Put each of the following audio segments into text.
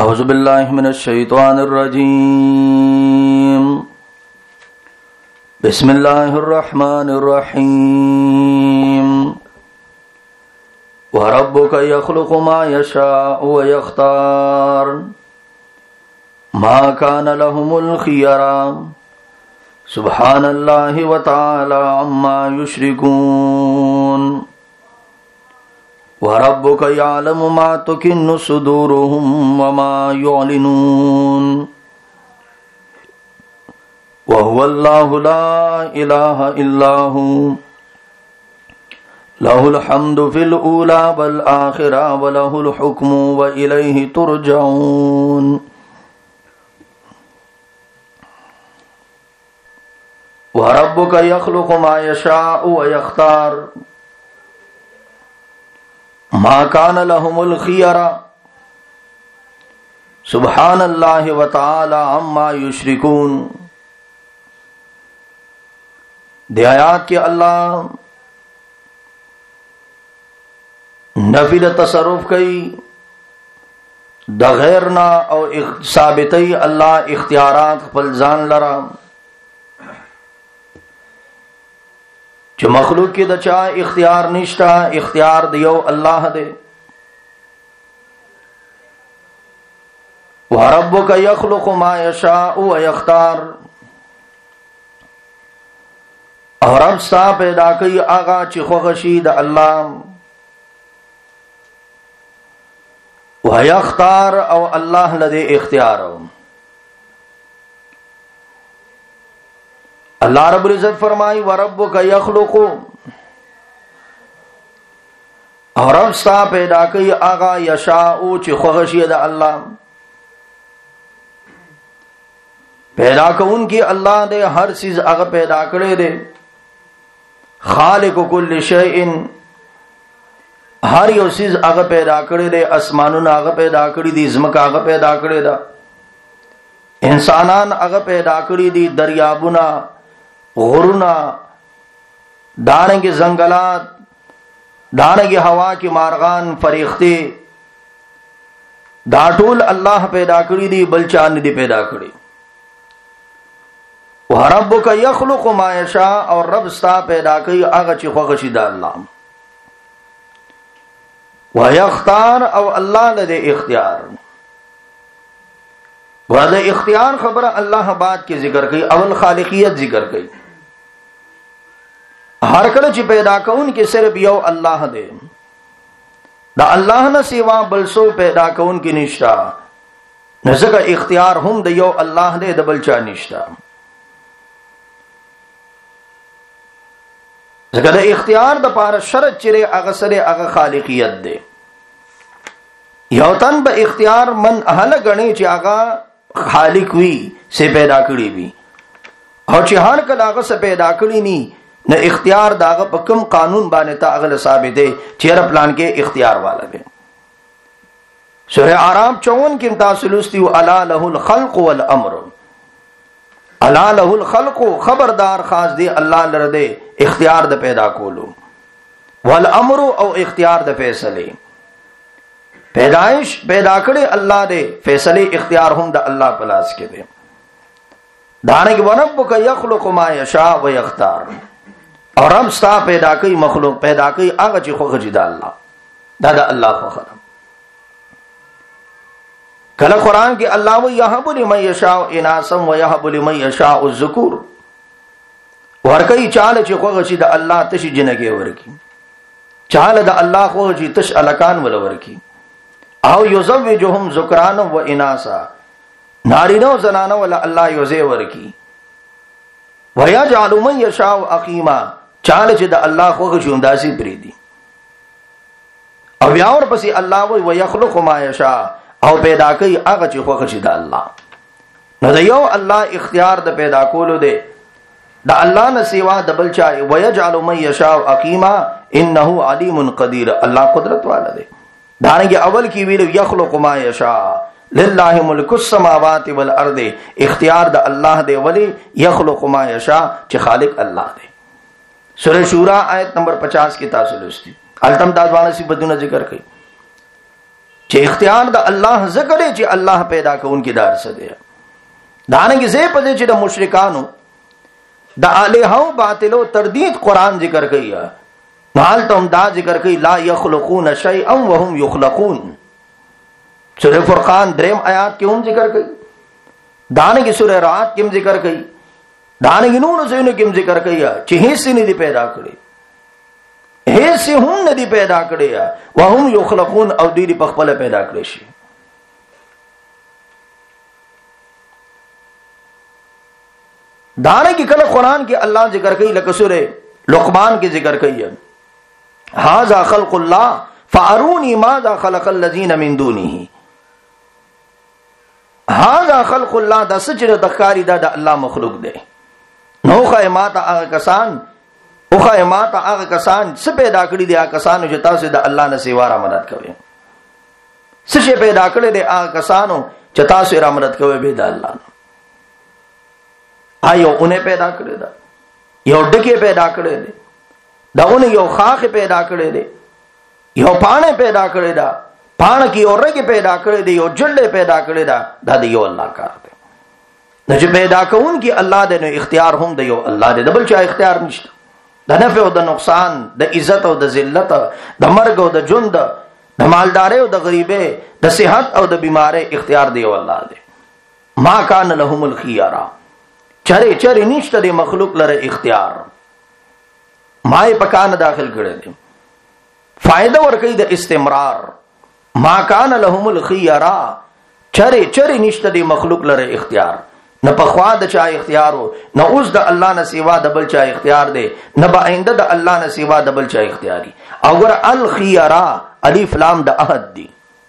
أعوذ بالله من الشيطان الرجيم بسم الله الرحمن الرحيم وربك يخلق ما يشاء ويختار ما كان لهم الخيار سبحان الله وتعالى عما يشركون وربك يعلم ما تكن صدورهم وما يعلنون وهو الله لا إله إلا هو له الحمد في الأولى والآخرة وله الحكم وإليه ترجعون وربك يخلق ما يشاء ويختار ما كان لهم الخيار سبحان الله وتعالى عما يشركون. دی آیات کے اللہ نفی د تصرف کئی د غیرنا او ثابتی اللہ اختیارات خپل ځان لرا چې مخلوق کې د چا اختیار نشتا، اختیار دیو الله دے. وربک یخلق ما یشاء ویختار، اور رب ستا پیدا کئی آغا چې خوښ شي د الله، ویختار او الله لدے اختیار. اللہ رب العزت فرمائی وربک یخلق، اور رب ستا پیدا کئی آغا یشاء چې خوښ شي د الله. پیدا کون کی اللہ دے، ہر چیز اغا پیدا کرے دے. خالق کل شیء، ہر یو چیز اغا پیدا کرے دے. اسمانون اغا پیدا کری دی، زمک اغا پیدا کرے دا، انسانان اغا پیدا کری دی، دریابونا، غرونا، دانگی زنگلات، دانگی ہوا کی مارغان، فریختے، دا ټول اللہ پیدا کری دی، بلچان دی پیدا کری. وَرَبُّكَ يَخْلُقُ مَا يَشَاءُ، اور رب ستا پیدا کئی آغا چی خوښ شي د اللہ. وَيَخْتَارُ، او اللہ لدے اختیار. وَدَ اختیار خبر اللہ بات کی ذکر کئی، اول خالقیت ذکر کئی. ہر کله چې پیدا کون کې صرف یو الله دے، دا الله نه سوا بل سو پیدا کون کې نشتا، نزدیک اختیار هم د یو الله دے، د بل چا نشتا. ځکه د اختیار د پاره شرط چره هغه سره هغه خالقیت دے. یو تن به اختیار من اهل غني چې هغه خالق وی سے پیدا کړی وی، او چې هر کله هغه سے پیدا کړی ني نہ اختیار داغه په کوم قانون باندې تا اغل ثابت ہے چیر پلان کې اختیار والا دے. سورہ اعراف 54 کې تاسو لوستي الا له الخلق والامر، الا له الخلق، خبردار خاص دی الله لره دی اختیار د پیدا کولو، والامر، او اختیار د فیصله. پیدائش پیدا کړي الله دی، فیصله اختیار هم د الله په لاس کې دی. دانه کې وربک یخلق ما یشاء ویختار، اور رب ستا پیدا کئی مخلوق پیدا کئی آغا چی خوښ شي د الله، دا د الله خوښه. کله قرآن کې الله و یهب لمن یشاء اناسا و یهب لمن یشاء الذکور، ورکئی چاله چې خوښ شي د الله تش جنکه ورکی، چاله د الله خوښ شي تش الکان ول ورکی. او یزوجهم ذکرانا و اناسا، نارینه و زنانه ول الله یوزه ورکی. وَيَجْعَلُ مَنْ يَشَاءُ عَقِيمًا، چاله چې د الله خوښ شي همداسي پریدي. او بیا ور پسې الله وی ويخلق ما يشاء، او پیدا کوي هغه چې خوښ شي د الله. نو د یو الله اختیار د پیدا کولو دی، د الله نه سوا د بل چا. وَيَجْعَلُ مَنْ يَشَاءُ عَقِيمًا إِنَّهُ عَلِيمٌ قَدِيرٌ، الله قدرت والا دی. دانګي اول کی ویلو یخلق ما یشاء، للہ ملک السماوات والارض، اختیار د اللہ دے، ولی یخلق ما یشاء، چی خالق اللہ دے. سورہ شورا آیت نمبر 50 کی تاسو لستی، التم دادوانا سی بدونا ذکر کئی، چې اختیار د الله ذکر چې الله پیدا کوونکی دار څه دی. دانګي زه پدې چې د مشرکانو د الہو باطلو تردید قران ذکر کوي، حال تم دا ذکر کوي لا یخلقون شیئا وهم یخلقون. سورہ فرقان 3 آیات کې هم ذکر کوي، دانګي سورہ رات کې هم ذکر کوي، دانګي نور زینو کې هم ذکر کوي چې هیڅ نه دی پیدا کړی، هیڅ هم نه دی پیدا کړی، وهم یخلقون او دې په خپل پیدا کړی شي. دانه کې کله قران کې الله ذکر کوي لکه سورہ لقمان کې ذکر کوي هاذا خلق الله فاروني ماذا خلق الذين من دونه. هاذا خلق الله دا سچره تخاری دا د الله مخلوق دی. نو خایمات هغه کسان او خایمات هغه کسان څه پیدا کړی دي، هغه کسانو چې تاسو د الله نه سیوا را مدد کوي. څه پیدا کړی دي هغه کسانو چې تاسو را مدد کوي به د الله نه. آیو اونې پیدا کړی دا، یو ډکه پیدا کړی دی، دا اونې یو خاخ پیدا کړی دی، یو پانه پیدا کړی دا، پانه کې اورګه پیدا کړی دی، یو جلډه پیدا کړی دا، دا دی یو الله کار دی. نو چې پیدا کوون کې الله دې نو اختیار هم دی یو الله دې، بل چا اختیار نشته. د نفع او د نقصان، د عزت او د ذلت، د مرګ او د ژوند، د مالداري او د غریبۍ، د صحت او د بیماری اختیار دی یو الله دی. ما کان لهم الخيار، چره نشته د مخلوق لره اختیار. مای پکان داخل کړي دي فائدہ ورکړي د استمرار. ما کان لهم الخيار، چره نشته د مخلوق لره اختیار. نه په خوا د چا اختیارو، نه اوس د الله نه سیوا د بل چا اختیار دی، نه به آینده د الله نه سیوا د بل چا اختیاري. او ګره الخيار الف لام د عهد دی،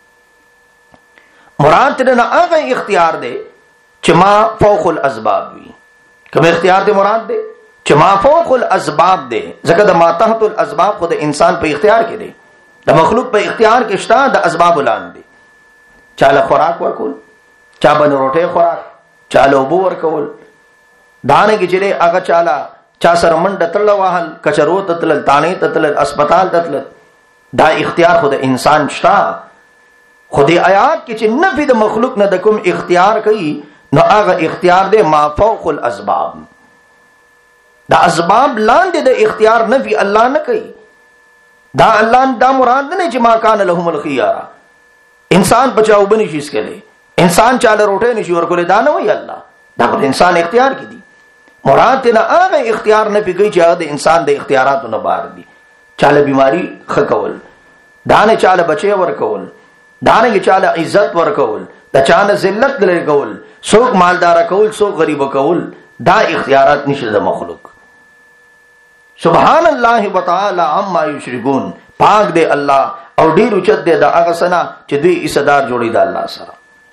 مراد نه هغه اختیار دی چې ما فوق الاسباب وي. کوم اختیار دی مراد دی چې ما فوق الاسباب دی، ځکه د ما تحت الاسباب خو د انسان په اختیار کې دی، د مخلوق په اختیار کې شته د اسباب لاندې. چاله خوراک ورکول، چا باندې روټه خوراک، چاله وبو ورکول، دانه کې چې هغه چا سره منډه تړل وهل، کچرو تتل، تانه تتل، اسپیټال تتل، دا اختیار خو د انسان شته. خو د آیات کې چې نفي د مخلوق نه د کوم اختیار کوي، نو هغه اختیار دی ما فوق الاسباب. دا اسباب لاندې د اختیار نفي الله نه کوي. دا الله دا مراد نه چې ما کان لهم الخيار. انسان بچاو بني شي اسکله، انسان چاله روټه نشي ورکول، دا نه وی الله، دا خو انسان اختیار کې دي. مراد نه هغه اختیار نه کوي چې هغه د انسان د اختیاراتو نه بار دي. چاله بیماری خکول، دا نه چاله بچي ورکول، دا نه چاله عزت ورکول، دا چانه ذلت لري کول، څوک مالدار کول، څوک غریب کول، دا اختیارات نشي د مخلوق. سبحان الله وتعالى عما یشرکون. پاک دی الله او ډیر اوچت دی دا هغه سنا چې دوی ایصدار جوړی دا الله سره.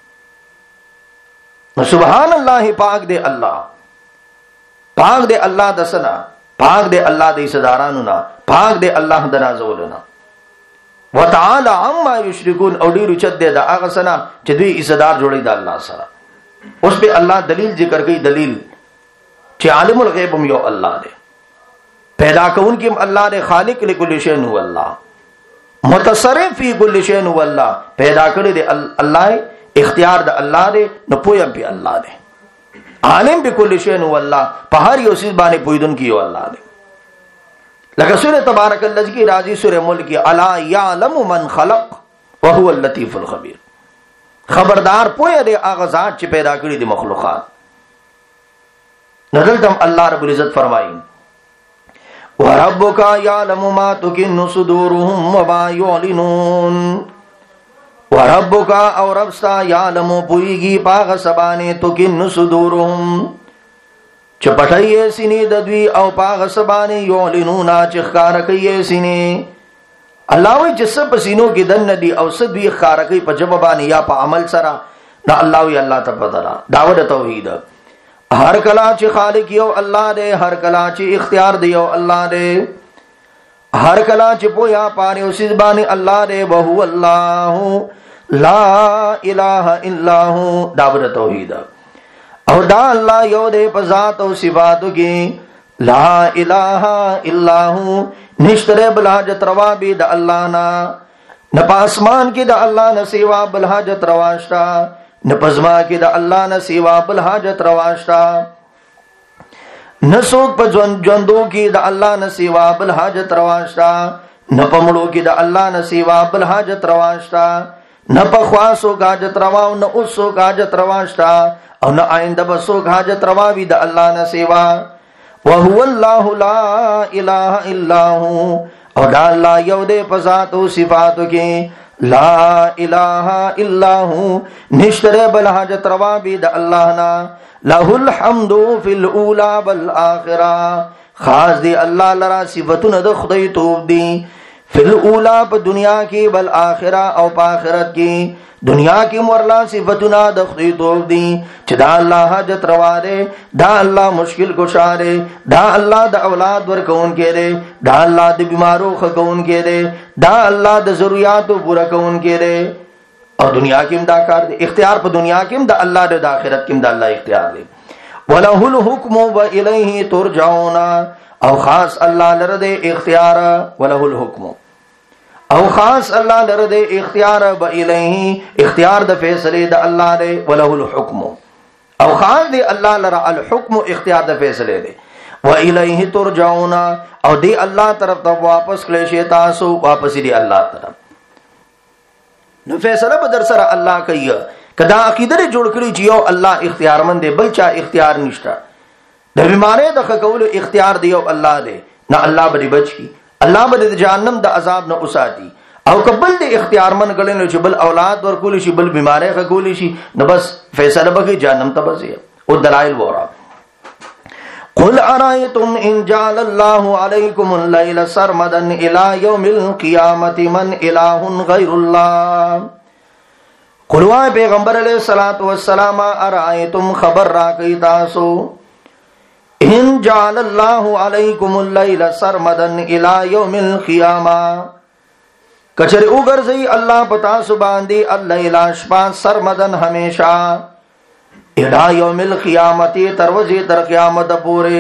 نو سبحان الله، پاک دی الله، پاک دی الله د سنا، پاک دی الله د ایصدارانو نه، پاک دی الله د نازولنا. وتعالى عما یشرکون، او ډیر اوچت دی دا هغه سنا چې دوی ایصدار جوړی دا الله سره. اوس به الله دلیل ذکر کوي، دلیل چې عالم الغیب هم یو الله دی، پیدا کون کی اللہ دے، خالق لکل شیء هو اللہ، متصرف فی کل شیء هو اللہ. پیدا کړی دے اللہ، اختیار د اللہ دے، نو پویم پی اللہ دے، عالم بکل شیء هو اللہ، په هر یو چیز باندې پویدون کی یو اللہ دے. لکه سورہ تبارک الذی کی راضی سورہ ملک کی الا یعلم من خلق وهو اللطیف الخبیر. خبردار پوی دے هغه ذات چې پیدا کړی دی مخلوقات. نزلتم اللہ رب العزت فرمائیں وَرَبُّكَ يَعْلَمُ مَا تُكِنُّ صُدُورُهُمْ وَمَا يُعْلِنُونَ. وَرَبُّكَ او ربستا يَعْلَمُ پوئیگی پاغ سبانے تُكِنُّ صُدُورُهُمْ چپٹھئیے سینے ددوی او پاغ سبانے يُعْلِنُونَ چخکارکئیے سینے. اللہ وی جس پسینوں کی دن ندی او صدوی خارکی پا جببانی یا پا عمل سرا نا اللہ وی اللہ تبدلا. دعوت توحید ہر کلا چی خالق یو اللہ دے، ہر کلا چی اختیار دیو اللہ دے، ہر کلا چی پویا پانے اسی زبانی اللہ دے. وہو اللہ لا الہ الا ہو. دعوت توحید او دا اللہ یو دے پذات و صفاتو کی، لا الہ الا ہو، نشترے بلا جت روا بھی دا اللہ نا، نه په اسمان کې د الله نه سیوا بل حاجت روا شته، نه په ځمکه کې د الله نه سیوا بل حاجت روا شته، نه څوک په ژوندو کې د الله نه سیوا بل حاجت روا شته، نه په مړو کې د الله نه سیوا بل حاجت روا شته، نه په خوا څوک حاجت روا او نه اوس څوک حاجت روا شته، او نه آینده به څوک حاجت روا وي د الله نه سیوا. وهو الله لا اله الا هو، او دا الله یو دې په ذات او صفاتو کې، لا اله الا هو، نشته بل حاجت روا وي د الله نه. له الحمد فی الاولى والآخرة، خاص دی الله لرا صفاتونه د خدای توب دی، فی الاولى په دنیا کې، بل آخرة او په آخرت کې. دنیا کې مرلا صفاتونه د خدای توب دی چې دا الله حاجت روا دی، دا الله مشکل کشا دی، دا الله د اولاد ورکون کې دی، دا الله د بیمارو خکون کې دی، دا الله د ضرورتو پورا کون کې دی. او دنیا کې هم دا کار دی، اختیار په دنیا کې هم د الله د آخرت کې هم د الله اختیار دی. وله الحكم والیه ترجعون، او خاص الله لره د اختیار، وله الحكم، او خاص الله لره د اختیار، والیه اختیار د فیصله د الله دی، وله الحكم، او خاص دی الله لره الحكم اختیار د فیصله دی، والیه ترجعون، او دی الله طرف ته واپس کړئ شي تاسو، واپس دی الله طرف. نو فیصله به در سره الله کوي. کدا عقیده جوړ کړی چې یو الله اختیارمند دی، بل چا اختیار نشته. د بیماری د خکول اختیار دی یو الله دی، نه الله به بچ کی، الله به د جهنم د عذاب نه اوساتي. او قبل د اختیارمند غلنو چې بل اولاد ورکول شي، بل بیماری خکول شي، نو بس فیصله به جهنم ته بځي. او دلائل ورا قل ارایتم ان جعل الله علیکم الليل سرمدا الى يوم القيامه من اله غیر الله. قل وای پیغمبر علیہ الصلوۃ والسلام ارایتم خبر را کوي تاسو، ان جعل الله علیکم الليل سرمدا الى يوم القيامه، کچره وګرځي الله پتا سو باندې الليل شپه سرمدن همیشا الى یوم القیامت تروزی تر قیامت پورے.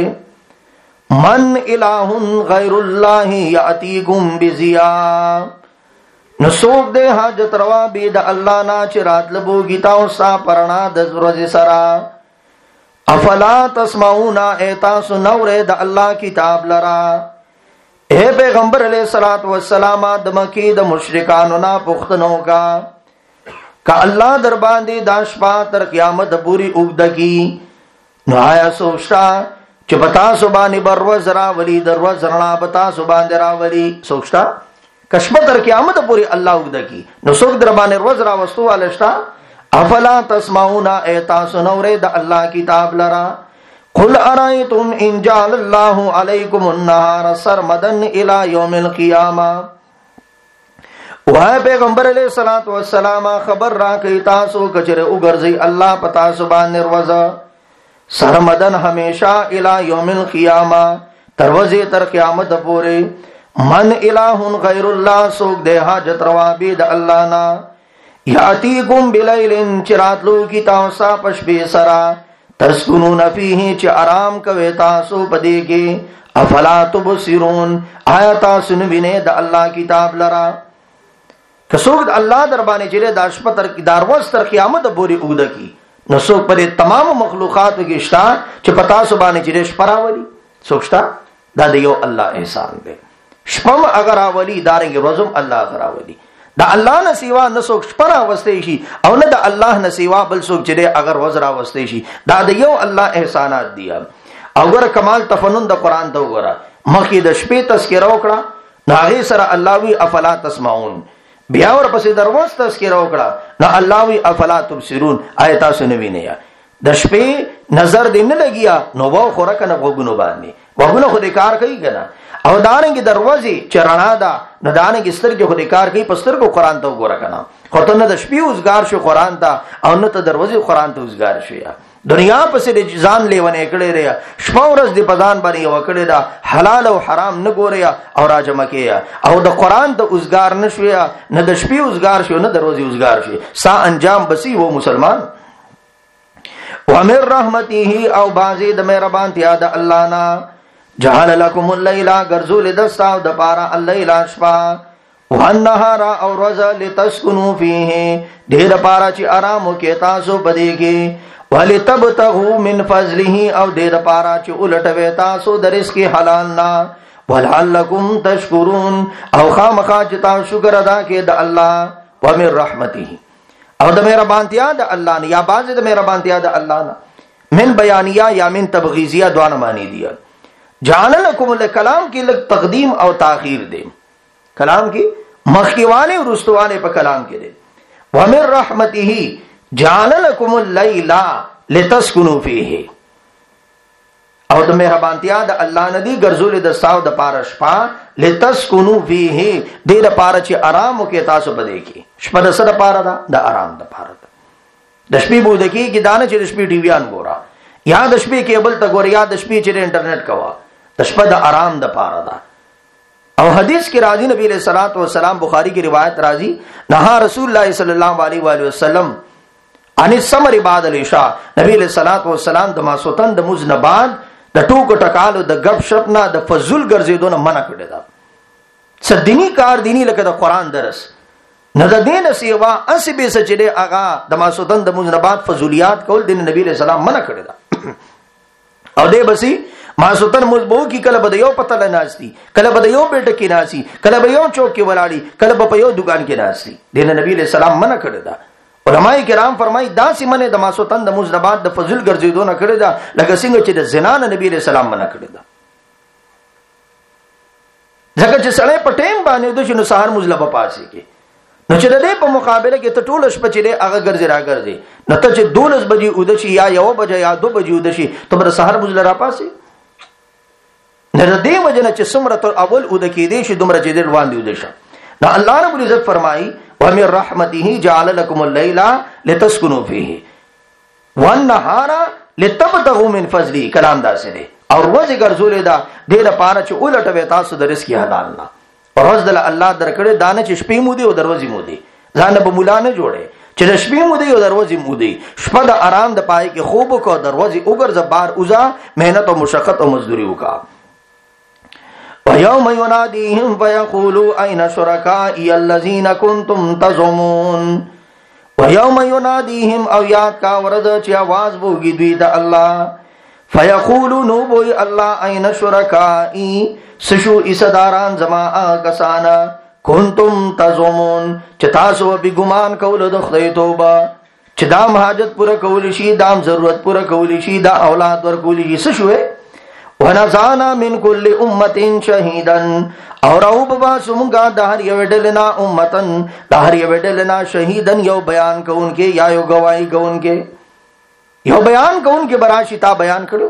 من الہ غیر اللہ یاتیکم بضیاء، نسوک دے حاجت روا بید اللہ نا چرات لبو گیتاو سا پرنا دزرز سرا. افلا تسمعون ایتاس نور دا اللہ کتاب لرا. اے پیغمبر علیہ السلام د مکی د مشرکانو نا پختنو کا کہ اللہ در باندې دا شپه تر قیامت پوری اوږده کی، نو آیا سوچتا چې پتا سو باندې بروز راولی، دروز رڼا پتا سو باندې راولی، سوچتا کشپ تر قیامت پوری الله اوږده کی، نو څوک در باندې روز راوستو ولشتا. افلا تسمعون ایتاس نور د الله کتاب لرا. قل ارایتم ان جعل الله علیکم النهار سرمدا الى یوم القیامه، وای پیغمبر علیہ الصلوۃ والسلام خبر را کوي تاسو کچره وګرځي الله پتا سو باندې روزه سرمدن همیشا الی یوم القیامه، تروزه تر قیامت پورې. من الہ غیر الله، سوک دے حاجت روا بید اللہ نا. یاتیکم بلیل، چراتلو کی تاسا پشبی سرا، تسکنون فیہ، چ آرام کوي تاسو پدې کې. افلا تبصرون، آیا تاسو نه وینئ د الله کتاب لرا. کڅوګ الله در باندې چې د اشپتر کی داروس تر قیامت پورې اوږده کی، نو څوک پر تمام مخلوقات کې شتا چې پتا سو باندې چې شپراولي، څوک شتا؟ دا د یو الله احسان دی. شپم اگر اولی دارنګ روزم الله اگر اولی، دا الله نه سیوا نه څوک شپرا واستې شي، او نه د الله نه سیوا بل څوک چې اگر وزرا واستې شي. دا د یو الله احسانات دي. او ګره کمال تفنن د قران ته وګوره، مخکې د شپې تذکرہ وکړه، ناغه سره الله وی افلا تسمعون، بیا ور پسې دروس تذکرہ وکړه، نو الله وی افلا تبصرون، آیت تاسو نه وینئ. د شپې نظر دې نه لګیا، نو وو خوره کنه وګونو باندې وګونو خو دې کار کوي کنه. او دانګي دروازې چرنا دا نه دانګي سترګې خو دې کار کوي، پستر کو قران ته وګوره کنه. خو ته نه د شپې اوسګار شو قران ته، او نه ته دروازې قران ته اوسګار شو. یا دنیا پسې د ځان لیونه کړي ریا، شپه ورځ دې پدان باندې وکړي دا حلال او حرام نه ګوریا او راجمه کیا، او د قران ته اوسګار نشویا، نه د شپې اوسګار شو، نه دروازې اوسګار شي. سا انجام بسی وو مسلمان. ومن رحمته، او بازی د مهربانتیا د الله نا، جعل لكم الليل، غرزول دستا د پارا الليل شپا، والنهار او ورځ لتسكنوا فيه ډیر پارا چې آرام کې تاسو پدې کې ولتبتغوا من فضله او ډیر پارا چې الټوي تاسو د رزق حلال نه ولعلکم تشکرون او خامخا چې تاسو شکر ادا کړئ د الله ومن رحمته او د مهربانتیا د الله نه یا باز د مهربانتیا د الله نه من بیانیه یا من تبغیزیه دوه معنی دي جعل لكم الکلام کې لږ تقدیم او تاخير دي کلام کې مخکیواله او رستواله په کلام کې دي ومن رحمته جعل لكم الليل لتسكنوا فيه او د مهربانتیا د الله ندی ګرځول د ساو د پارش پا لتسكنوا فيه دې د پار چې آرام وکي تاسو بده کې شپه د سره پار ده د آرام د پار ده د شپې بوده کې دانه چې د شپې ټي وی ان ګورا یا د شپې کیبل ته ګور یا د شپې چې انټرنیټ کوا د شپه د آرام د پار ده او حدیث کې راځي نبی علیہ الصلوۃ والسلام بخاری کی روایت راځي نهى رسول الله صلی الله علیه و آله وسلم ان السمر بعد العشاء نبی علیہ الصلوۃ والسلام د ماسوتن د مزنبان د ټوک ټکالو د غب شپ نه د فضل ګرځېدو نه منع کړی دا صدینی کار دینی لکه د قران درس نه د دین سیوا اسی به سچره اغا د ماسوتن د مزنبات فضولیات کول دین نبی علیہ السلام منع کړی دا او دې بسی ماسوتن مزبو کی کله بده یو پته لناستی کله بده یو بیٹه کې ناسی کله به یو چوک کې ولاړی کله په یو دکان کې ناسی دین نبی علیہ السلام منع کړی دا علماء کرام فرمایي دا سیمنه د ماسوتن د مزنبات د فضل ګرځېدو نه کړی دا لکه څنګه چې د زنا نه نبی علیہ السلام منع کړی دا ځکه چې سړی په ټیم باندې د شنو سحر مزلبه پاسي کې نو چې د دې په مقابله کې ته ټول شپه چې هغه ګرځي راګرځي نو ته چې 12 بجې ودشي یا 1 بجې یا 2 بجې ودشي ته بر سحر مزل را پاسي نه د دې وجنه چې څومره تر اول ود کې دې شي دومره چې دې روان دی ودشه نو الله رب العزت فرمایي ومن رحمته جعل لكم الليل لتسكنوا فيه والنهار لتبتغوا من فضله کلام دا سره او ورځ ګرځولې دا ډېر پاره چې ولټوي تاسو د رزق حلال نه ورځ د الله درکړې دانه چې شپې مو دي او دروازې مو دي ځان به مولا نه جوړي چې د شپې مو دي او دروازې مو دي شپه د آرام د پای کې خوب کو دروازې وګرځ بار اوزا مهنت او مشقت او مزدوري وکا وَيَوْمَ يُنَادِيهِمْ فَيَقُولُوا أَيْنَ شُرَكَائِيَ الَّذِينَ كُنْتُمْ تَزْعُمُونَ وَيَوْمَ يُنَادِيهِمْ او یاد کا ورځ چې आवाज وږي دوی د الله فَيَقُولُوا نُبُوِ اللَّهَ أَيْنَ شُرَكَائِي سشو ایصداران زما کسانا کنتم تزعمون چې تاسو به ګمان کول د خدای توبه چې دا حاجت پوره کول شي دا ضرورت پوره کول شي دا اولاد ور کول شي سشوې ونزانا من كل امه شهيدا اور او بابا سمغا د هر یو ډلنا امتن د هر یو ډلنا شهیدن یو بیان کوونکې یا یو گواہی کوونکې یو بیان کوونکې براشي تا بیان کړو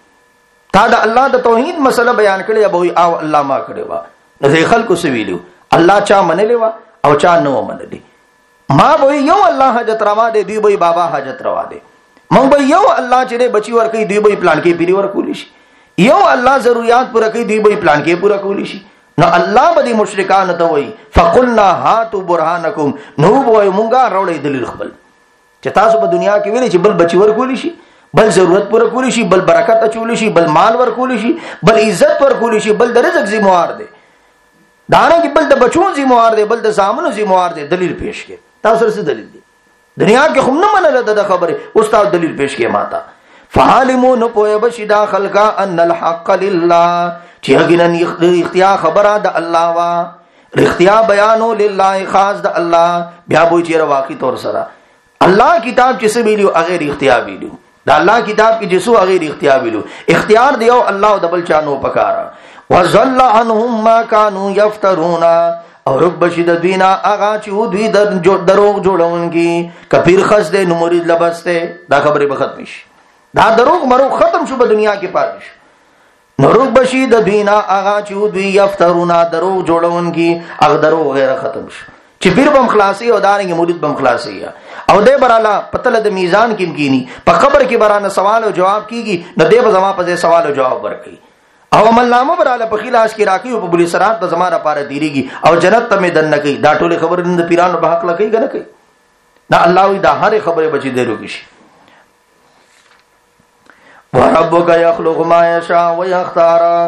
تا د الله د توحید مسله بیان کړي ابو او الله ما کړي وا د خلکو سویلو الله چا منلې وا او چا نو منلې ما به یو الله حاجت روا دي دی به بابا حاجت روا دي مونږ به یو الله چې بچي ور کوي دی به پلان کې پیری ور کولی شي یو الله ضرورت پوره کوي دی به پلان کې پوره کولی شي نو الله به مشرکان ته وای فقلنا هاتوا برهانکم نو به مونږه راولې دلیل خپل چې تاسو په دنیا کې ویلې چې بل بچي ور کولی شي بل ضرورت پوره کولی شي بل برکت اچولی شي بل مال ور کولی شي بل عزت ور کولی شي بل د رزق ذمہوار دی دانه کې بل د بچو ذمہوار دی بل د زامنو ذمہوار دی دلیل پیش کې تاسو سره دلیل دی دنیا کې هم نه منل د خبره استاد دلیل پیش کې ماتا فعلمون پوهه بشدا خلقا ان الحق لله چې هغه اختیار خبره د الله وا اختیار بیانو لله خاص د الله بیا به چیرې واقع تور سره الله کتاب چې څه ویلو هغه اختیار ویلو دا الله کتاب کې جسو غیر اختیار ویلو اختیار دیو الله د بل چانو پکارا وزل عنهم ما كانوا يفترون او رب بشد دینا اغا چې دوی دروغ جوړونکي کفیر خص دې نو مرید لبسته دا خبره به ختم شي دا دروغ مرو ختم شو په دنیا کې پاتې شو نو رب بشد دینا اغا چې دوی یفترون دروغ جوړونکي اغه دروغ غیر ختم شو چې پیر بم خلاصي او دانګي مرید بم خلاصي او دې براله پتل د میزان کې کینی په قبر کې برانه سوال او جواب کیږي نو دې زما په سوال او جواب ورکړي او عمل نامه براله په خلاص کې راکې او په بلی سرات په زما لپاره دیریږي او جنت ته مې دن نه کوي دا ټول خبر د پیرانو په حق لکې کنه کوي دا الله وی دا هر خبره بچي دی روږي وربک یخلق ما یشاء ويختار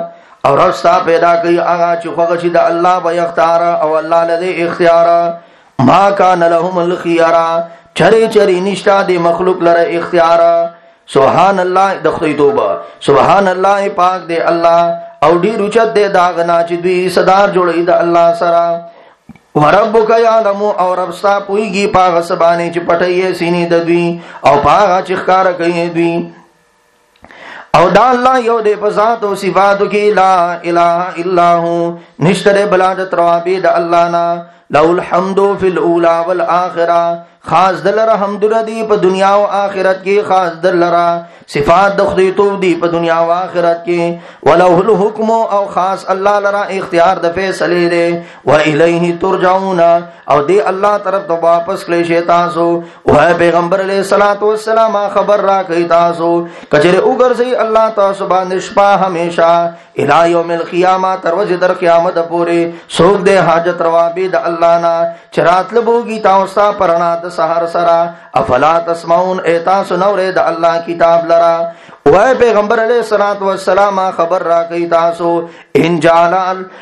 او رستا پیدا کوي هغه چې خوښ شي د الله به اختیار او الله لدی اختیار ما کان لهم الخيار چری چری نشتا د مخلوق لره اختیار سبحان الله د خدای توبه سبحان الله پاک دی الله او ډیر اوچت دی داغنا چې دوی صدار جوړي د الله سره وربک یعلم او رب ستا پویږي پاغه سبانه چې پټي سینې د دوی او پاغه چې ښکار کوي دوی او دا الله یو دې په ذات او صفاتو کې لا اله الا هو نشتره بلادت روابي د الله نا له الحمد فی الاولى والآخرة خاص دلرا حمد دی په دنیا او آخرت کې خاص دلرا صفات د خدای تو دی په دنیا او آخرت کې ولو الحكم او خاص الله لرا اختیار د فیصله دی و الیه ترجعون او دی الله طرف ته واپس کړئ شي تاسو او پیغمبر علیہ الصلوۃ والسلام خبر را کوي تاسو کچره وګرځي الله تاسو باندې شپه همیشه الی یوم القیامه تر ورځې در قیامت پورې سوګ دې حاجت روا به د الله نا چرات لبوږي تاسو پرنا د سحر سرا افلا تسمعون ایتا سنور د الله کتاب لرا وای پیغمبر علیہ الصلوۃ والسلام خبر را کوي تاسو ان جعل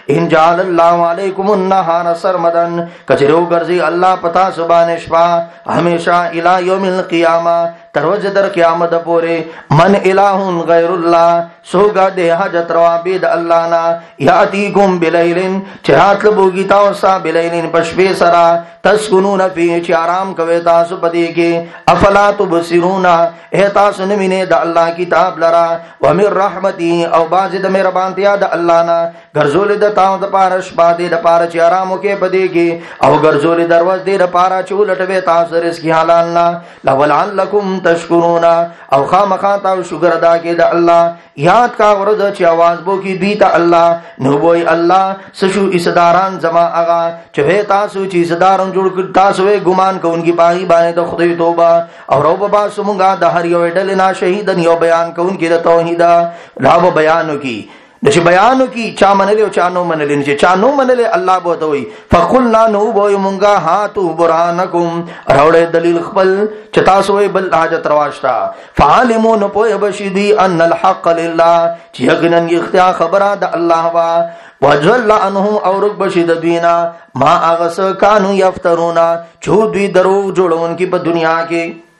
الله علیکم النهار سرمدن کچرو ګرځي الله پتا سبحانه شپه همیشه الی یوم القیامه تر ورځې در قیامت پورې من الہ غیر الله سوګه د حاجت روا به د الله نا یاتیکم بلیلن چرات لبوږي تاسو بلیلن پشپې سرا تسكنون فی چې آرام کوي تاسو پدې کې افلا تبصرون تاسو نه مینه د الله کتاب لرا ومن رحمتي او باز د مهربانتیا د الله نا ګرځول د تاسو د پارش باندې د پار چې آرام وکي پدې کې او ګرځول دروازه د پارا چولټوي تاسو رزق حلال نا لولعلکم تشکرون او خامخا تاسو شکر ادا کې د الله یاد کا ورځ چې आवाज بو کې دی ته الله نو وای الله سشو اسداران زما اغا چې تاسو چې اسداران جوړ کړ تاسو ګمان کوونکی پاغي باندې د خدای توبه او رو بابا سمونګه د هر یو ډل نه شهیدن یو بیان کوونکی د توحید راو بیانو کی د بیانو کی چا منلې او چا نو منلې چې چا نو منلې الله بو ته وي فقلنا نو بو مونږه هاتو برهانکم راوړې دلیل خپل چې تاسو بل حاجت رواشتا فعلمون پوهه بشدي ان الحق لله چې یقینا اختیار خبره د الله وا وجل عنهم او رب بشد دینا ما اغس کانو یفترونا چو دوی درو جوړون کی په دنیا کې